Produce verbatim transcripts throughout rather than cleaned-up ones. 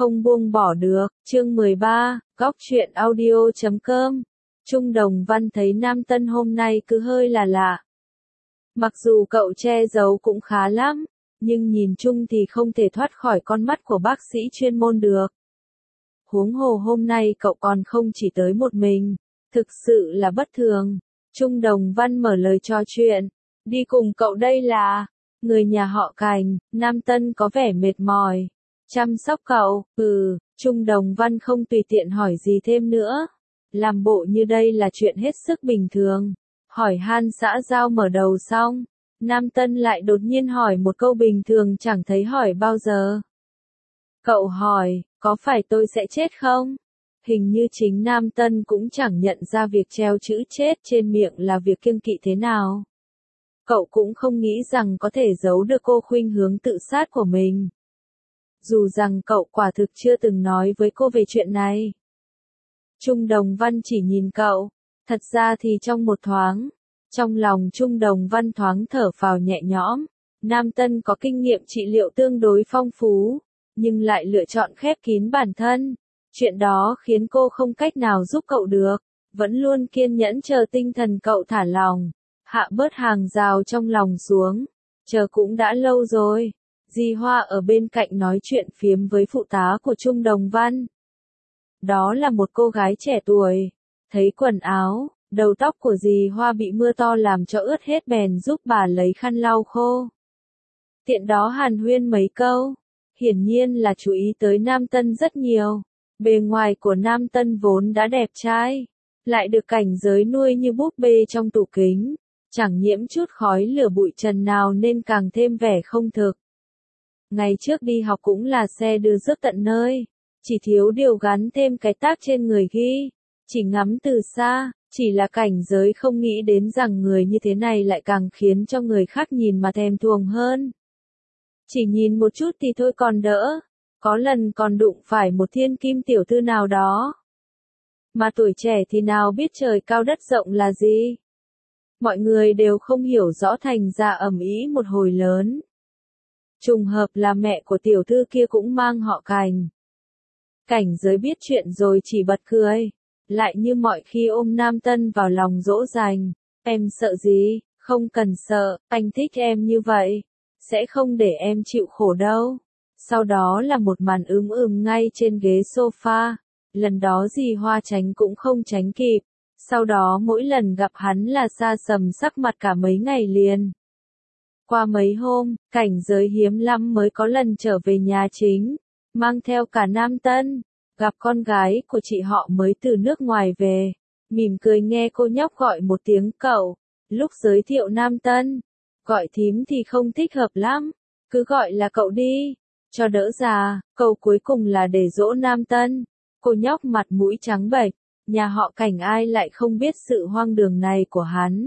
Không buông bỏ được, chương mười ba, góc truyện audio chấm com. Trung Đồng Văn thấy Nam Tân hôm nay cứ hơi là lạ. Mặc dù cậu che giấu cũng khá lắm, nhưng nhìn chung thì không thể thoát khỏi con mắt của bác sĩ chuyên môn được. Huống hồ hôm nay cậu còn không chỉ tới một mình, thực sự là bất thường. Trung Đồng Văn mở lời trò chuyện, đi cùng cậu đây là người nhà họ Cành. Nam Tân có vẻ mệt mỏi. Chăm sóc cậu, ừ, Trung Đồng Văn không tùy tiện hỏi gì thêm nữa. Làm bộ như đây là chuyện hết sức bình thường. Hỏi han xã giao mở đầu xong, Nam Tân lại đột nhiên hỏi một câu bình thường chẳng thấy hỏi bao giờ. Cậu hỏi, có phải tôi sẽ chết không? Hình như chính Nam Tân cũng chẳng nhận ra việc treo chữ chết trên miệng là việc kiêng kỵ thế nào. Cậu cũng không nghĩ rằng có thể giấu được cô khuynh hướng tự sát của mình. Dù rằng cậu quả thực chưa từng nói với cô về chuyện này. Trung Đồng Văn chỉ nhìn cậu. Thật ra thì trong một thoáng, trong lòng Trung Đồng Văn thoáng thở phào nhẹ nhõm. Nam Tân có kinh nghiệm trị liệu tương đối phong phú, nhưng lại lựa chọn khép kín bản thân. Chuyện đó khiến cô không cách nào giúp cậu được. Vẫn luôn kiên nhẫn chờ tinh thần cậu thả lòng, hạ bớt hàng rào trong lòng xuống. Chờ cũng đã lâu rồi. Di Hoa ở bên cạnh nói chuyện phiếm với phụ tá của Trung Đồng Văn. Đó là một cô gái trẻ tuổi. Thấy quần áo, đầu tóc của dì Hoa bị mưa to làm cho ướt hết bèn giúp bà lấy khăn lau khô. Tiện đó hàn huyên mấy câu. Hiển nhiên là chú ý tới Nam Tân rất nhiều. Bề ngoài của Nam Tân vốn đã đẹp trai, lại được cảnh giới nuôi như búp bê trong tủ kính. Chẳng nhiễm chút khói lửa bụi trần nào nên càng thêm vẻ không thực. Ngày trước đi học cũng là xe đưa rước tận nơi, chỉ thiếu điều gắn thêm cái tag trên người ghi, chỉ ngắm từ xa, chỉ là cảnh giới không nghĩ đến rằng người như thế này lại càng khiến cho người khác nhìn mà thèm thuồng hơn. Chỉ nhìn một chút thì thôi còn đỡ, có lần còn đụng phải một thiên kim tiểu thư nào đó. Mà tuổi trẻ thì nào biết trời cao đất rộng là gì. Mọi người đều không hiểu rõ thành ra ầm ĩ một hồi lớn. Trùng hợp là mẹ của tiểu thư kia cũng mang họ Cành. Cảnh giới biết chuyện rồi chỉ bật cười, lại như mọi khi ôm Nam Tân vào lòng dỗ dành. Em sợ gì, không cần sợ, anh thích em như vậy, sẽ không để em chịu khổ đâu. Sau đó là một màn ướm ướm ngay trên ghế sofa, lần đó dì Hoa tránh cũng không tránh kịp, sau đó mỗi lần gặp hắn là xa sầm sắc mặt cả mấy ngày liền. Qua mấy hôm, cảnh giới hiếm lắm mới có lần trở về nhà chính, mang theo cả Nam Tân, gặp con gái của chị họ mới từ nước ngoài về, mỉm cười nghe cô nhóc gọi một tiếng cậu, lúc giới thiệu Nam Tân, gọi thím thì không thích hợp lắm, cứ gọi là cậu đi, cho đỡ già, câu cuối cùng là để dỗ Nam Tân, cô nhóc mặt mũi trắng bệch, nhà họ Cảnh ai lại không biết sự hoang đường này của hắn.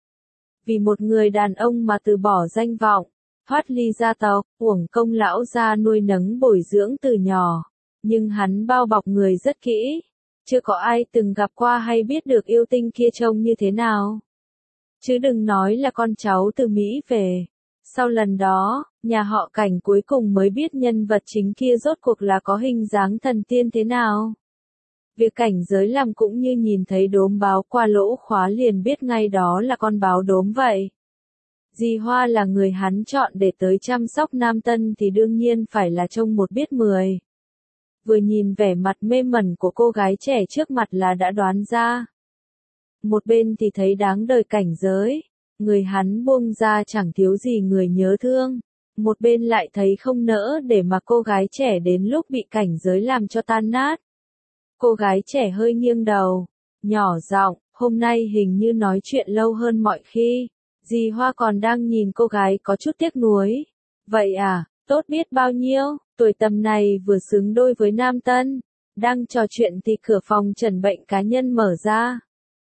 Vì một người đàn ông mà từ bỏ danh vọng, thoát ly gia tộc, uổng công lão gia nuôi nấng bồi dưỡng từ nhỏ. Nhưng hắn bao bọc người rất kỹ. Chưa có ai từng gặp qua hay biết được yêu tinh kia trông như thế nào. Chứ đừng nói là con cháu từ Mỹ về. Sau lần đó, nhà họ Cảnh cuối cùng mới biết nhân vật chính kia rốt cuộc là có hình dáng thần tiên thế nào. Việc cảnh giới làm cũng như nhìn thấy đốm báo qua lỗ khóa liền biết ngay đó là con báo đốm vậy. Dì Hoa là người hắn chọn để tới chăm sóc Nam Tân thì đương nhiên phải là trông một biết mười. Vừa nhìn vẻ mặt mê mẩn của cô gái trẻ trước mặt là đã đoán ra. Một bên thì thấy đáng đời cảnh giới, người hắn buông ra chẳng thiếu gì người nhớ thương. Một bên lại thấy không nỡ để mà cô gái trẻ đến lúc bị cảnh giới làm cho tan nát. Cô gái trẻ hơi nghiêng đầu, nhỏ giọng, hôm nay hình như nói chuyện lâu hơn mọi khi. Dì Hoa còn đang nhìn cô gái có chút tiếc nuối. Vậy à, tốt biết bao nhiêu, tuổi tầm này vừa xứng đôi với Nam Tân. Đang trò chuyện thì cửa phòng chẩn bệnh cá nhân mở ra.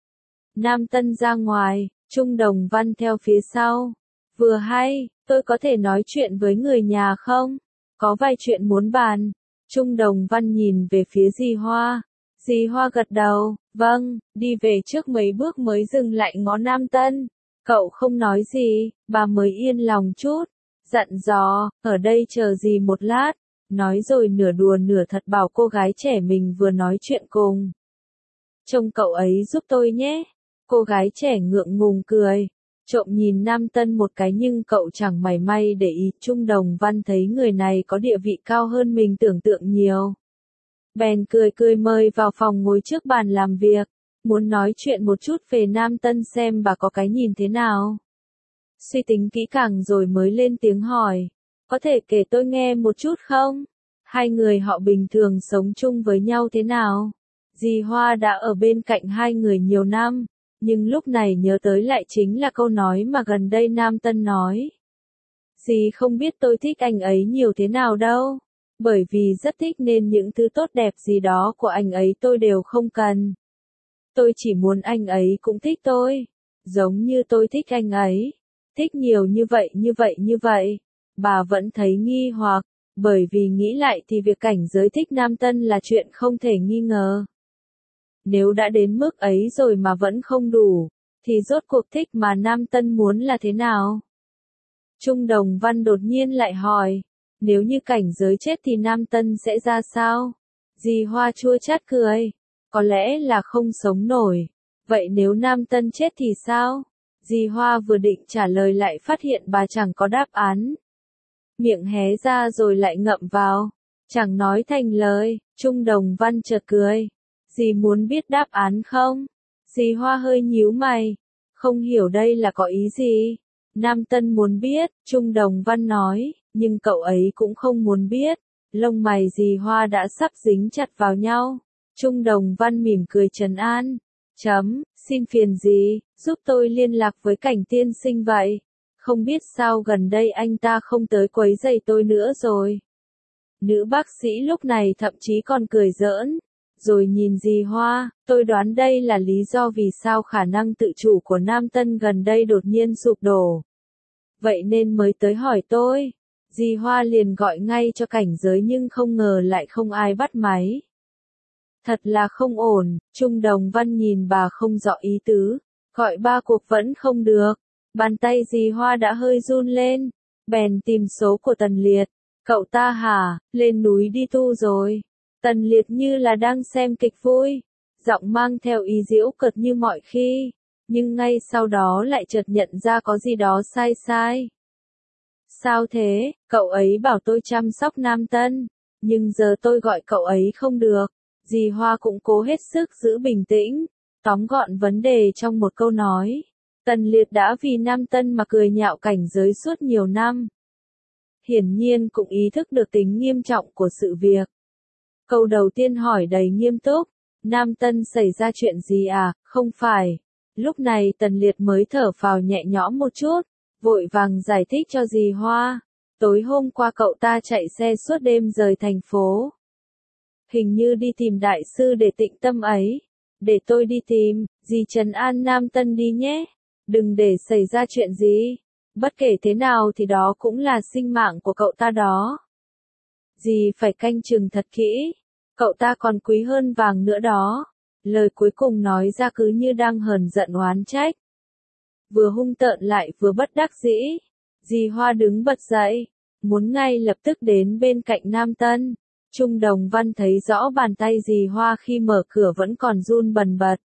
Nam Tân ra ngoài, Trung Đồng Văn theo phía sau. Vừa hay, tôi có thể nói chuyện với người nhà không? Có vài chuyện muốn bàn. Trung Đồng Văn nhìn về phía dì Hoa. Dì Hoa gật đầu, vâng, đi về trước mấy bước mới dừng lại ngó Nam Tân. Cậu không nói gì, bà mới yên lòng chút. Dặn dò, ở đây chờ dì một lát. nói rồi nửa đùa nửa thật bảo cô gái trẻ mình vừa nói chuyện cùng. Trông cậu ấy giúp tôi nhé. Cô gái trẻ ngượng ngùng cười, trộm nhìn Nam Tân một cái nhưng cậu chẳng mảy may để ý. Trung Đồng Văn thấy người này có địa vị cao hơn mình tưởng tượng nhiều. Bèn cười cười mời vào phòng ngồi trước bàn làm việc, muốn nói chuyện một chút về Nam Tân xem bà có cái nhìn thế nào. Suy tính kỹ càng rồi mới lên tiếng hỏi, có thể kể tôi nghe một chút không? Hai người họ bình thường sống chung với nhau thế nào? Dì Hoa đã ở bên cạnh hai người nhiều năm, nhưng lúc này nhớ tới lại chính là câu nói mà gần đây Nam Tân nói. Dì không biết tôi thích anh ấy nhiều thế nào đâu, bởi vì rất thích nên những thứ tốt đẹp gì đó của anh ấy tôi đều không cần. Tôi chỉ muốn anh ấy cũng thích tôi, giống như tôi thích anh ấy, thích nhiều như vậy như vậy như vậy. Bà vẫn thấy nghi hoặc, bởi vì nghĩ lại thì việc cảnh giới thích Nam Tân là chuyện không thể nghi ngờ. Nếu đã đến mức ấy rồi mà vẫn không đủ, thì rốt cuộc thích mà Nam Tân muốn là thế nào? Trung Đồng Văn đột nhiên lại hỏi, nếu như cảnh giới chết thì Nam Tân sẽ ra sao? Dì Hoa chua chát cười, có lẽ là không sống nổi. Vậy nếu Nam Tân chết thì sao? Dì Hoa vừa định trả lời lại phát hiện bà chẳng có đáp án. Miệng hé ra rồi lại ngậm vào, chẳng nói thành lời. Trung Đồng Văn chợt cười, dì muốn biết đáp án không? Dì Hoa hơi nhíu mày, không hiểu đây là có ý gì. Nam Tân muốn biết, Trung Đồng Văn nói, nhưng cậu ấy cũng không muốn biết. Lông mày dì Hoa đã sắp dính chặt vào nhau. Trung Đồng Văn mỉm cười trấn an. Chấm, xin phiền dì, giúp tôi liên lạc với Cảnh tiên sinh vậy. Không biết sao gần đây anh ta không tới quấy rầy tôi nữa rồi. Nữ bác sĩ lúc này thậm chí còn cười giỡn. Rồi nhìn dì Hoa, tôi đoán đây là lý do vì sao khả năng tự chủ của Nam Tân gần đây đột nhiên sụp đổ. Vậy nên mới tới hỏi tôi. Dì Hoa liền gọi ngay cho cảnh giới nhưng không ngờ lại không ai bắt máy. Thật là không ổn. Trung Đồng Văn nhìn bà không rõ ý tứ, gọi ba cuộc vẫn không được. Bàn tay dì Hoa đã hơi run lên, bèn tìm số của Tần Liệt. Cậu ta hả, lên núi đi tu rồi. Tần Liệt như là đang xem kịch vui, giọng mang theo ý giễu cợt như mọi khi, nhưng ngay sau đó lại chợt nhận ra có gì đó sai sai. Sao thế, cậu ấy bảo tôi chăm sóc Nam Tân, nhưng giờ tôi gọi cậu ấy không được. Dì Hoa cũng cố hết sức giữ bình tĩnh, tóm gọn vấn đề trong một câu nói. Tần Liệt đã vì Nam Tân mà cười nhạo cảnh giới suốt nhiều năm. Hiển nhiên cũng ý thức được tính nghiêm trọng của sự việc. Câu đầu tiên hỏi đầy nghiêm túc, Nam Tân xảy ra chuyện gì à, không phải. Lúc này Tần Liệt mới thở phào nhẹ nhõm một chút, vội vàng giải thích cho dì Hoa. Tối hôm qua cậu ta chạy xe suốt đêm rời thành phố. Hình như đi tìm đại sư để tịnh tâm ấy. Để tôi đi tìm, dì trấn an Nam Tân đi nhé. Đừng để xảy ra chuyện gì. Bất kể thế nào thì đó cũng là sinh mạng của cậu ta đó. Dì phải canh chừng thật kỹ. Cậu ta còn quý hơn vàng nữa đó. Lời cuối cùng nói ra cứ như đang hờn giận oán trách. Vừa hung tợn lại vừa bất đắc dĩ. Dì Hoa đứng bật dậy, muốn ngay lập tức đến bên cạnh Nam Tân. Trung Đồng Văn thấy rõ bàn tay dì Hoa khi mở cửa vẫn còn run bần bật.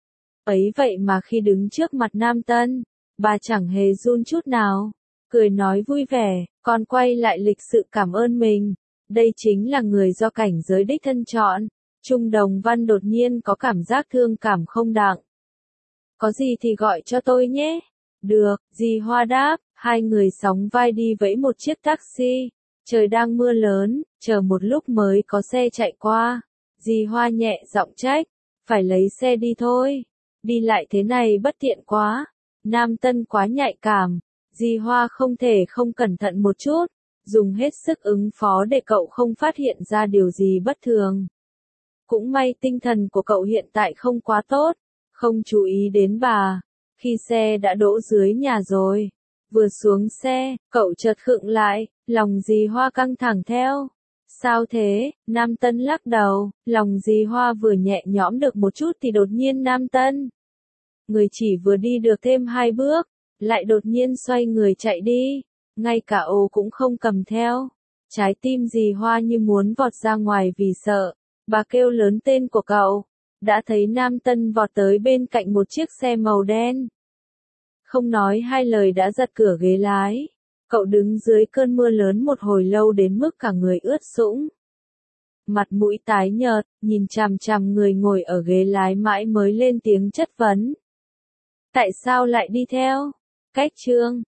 Ấy vậy mà khi đứng trước mặt Nam Tân, bà chẳng hề run chút nào, cười nói vui vẻ, còn quay lại lịch sự cảm ơn mình. Đây chính là người do cảnh giới đích thân chọn. Trung Đồng Văn đột nhiên có cảm giác thương cảm không đặng. Có gì thì gọi cho tôi nhé. Được, dì Hoa đáp, hai người sóng vai đi vẫy một chiếc taxi. Trời đang mưa lớn, chờ một lúc mới có xe chạy qua. Dì Hoa nhẹ giọng trách, phải lấy xe đi thôi. Đi lại thế này bất tiện quá. Nam Tân quá nhạy cảm. Dì Hoa không thể không cẩn thận một chút, dùng hết sức ứng phó để cậu không phát hiện ra điều gì bất thường. Cũng may tinh thần của cậu hiện tại không quá tốt, không chú ý đến bà. Khi xe đã đỗ dưới nhà rồi, vừa xuống xe, cậu chợt khựng lại, lòng dì Hoa căng thẳng theo. Sao thế? Nam Tân lắc đầu, lòng dì Hoa vừa nhẹ nhõm được một chút thì đột nhiên Nam Tân. Người chỉ vừa đi được thêm hai bước, lại đột nhiên xoay người chạy đi, ngay cả ô cũng không cầm theo. Trái tim dì Hoa như muốn vọt ra ngoài vì sợ. Bà kêu lớn tên của cậu. Đã thấy Nam Tân vọt tới bên cạnh một chiếc xe màu đen. Không nói hai lời đã giật cửa ghế lái. Cậu đứng dưới cơn mưa lớn một hồi lâu đến mức cả người ướt sũng. Mặt mũi tái nhợt, nhìn chằm chằm người ngồi ở ghế lái mãi mới lên tiếng chất vấn. Tại sao lại đi theo? Cách Trương,